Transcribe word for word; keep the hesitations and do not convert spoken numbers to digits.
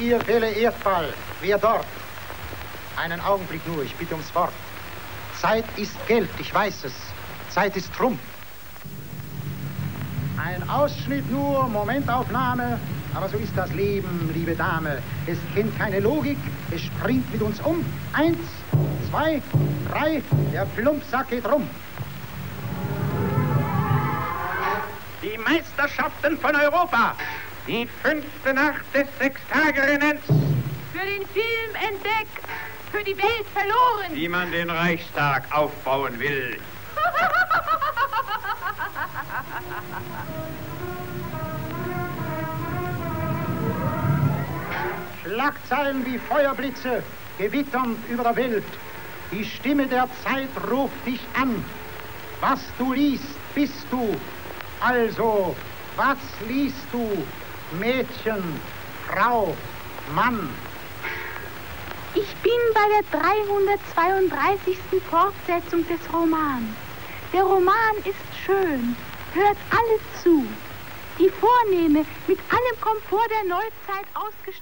ihr Welle Erdball, wer dort? Einen Augenblick nur, ich bitte ums Wort. Zeit ist Geld, ich weiß es. Zeit ist Trumpf. Ein Ausschnitt nur, Momentaufnahme. Aber so ist das Leben, liebe Dame. Es kennt keine Logik, es springt mit uns um. Eins, zwei, drei, der Plumpsack geht rum. Die Meisterschaften von Europa. Die fünfte Nacht des Sechstagerennens. Für den Film entdeckt, für die Welt verloren. Wie man den Reichstag aufbauen will. Schlagzeilen wie Feuerblitze, gewitternd über der Welt. Die Stimme der Zeit ruft dich an. Was du liest, bist du. Also, was liest du? Mädchen, Frau, Mann. Ich bin bei der dreihundertzweiunddreißigsten Fortsetzung des Romans. Der Roman ist schön, hört alles zu. Die vornehme, mit allem Komfort der Neuzeit ausgestattete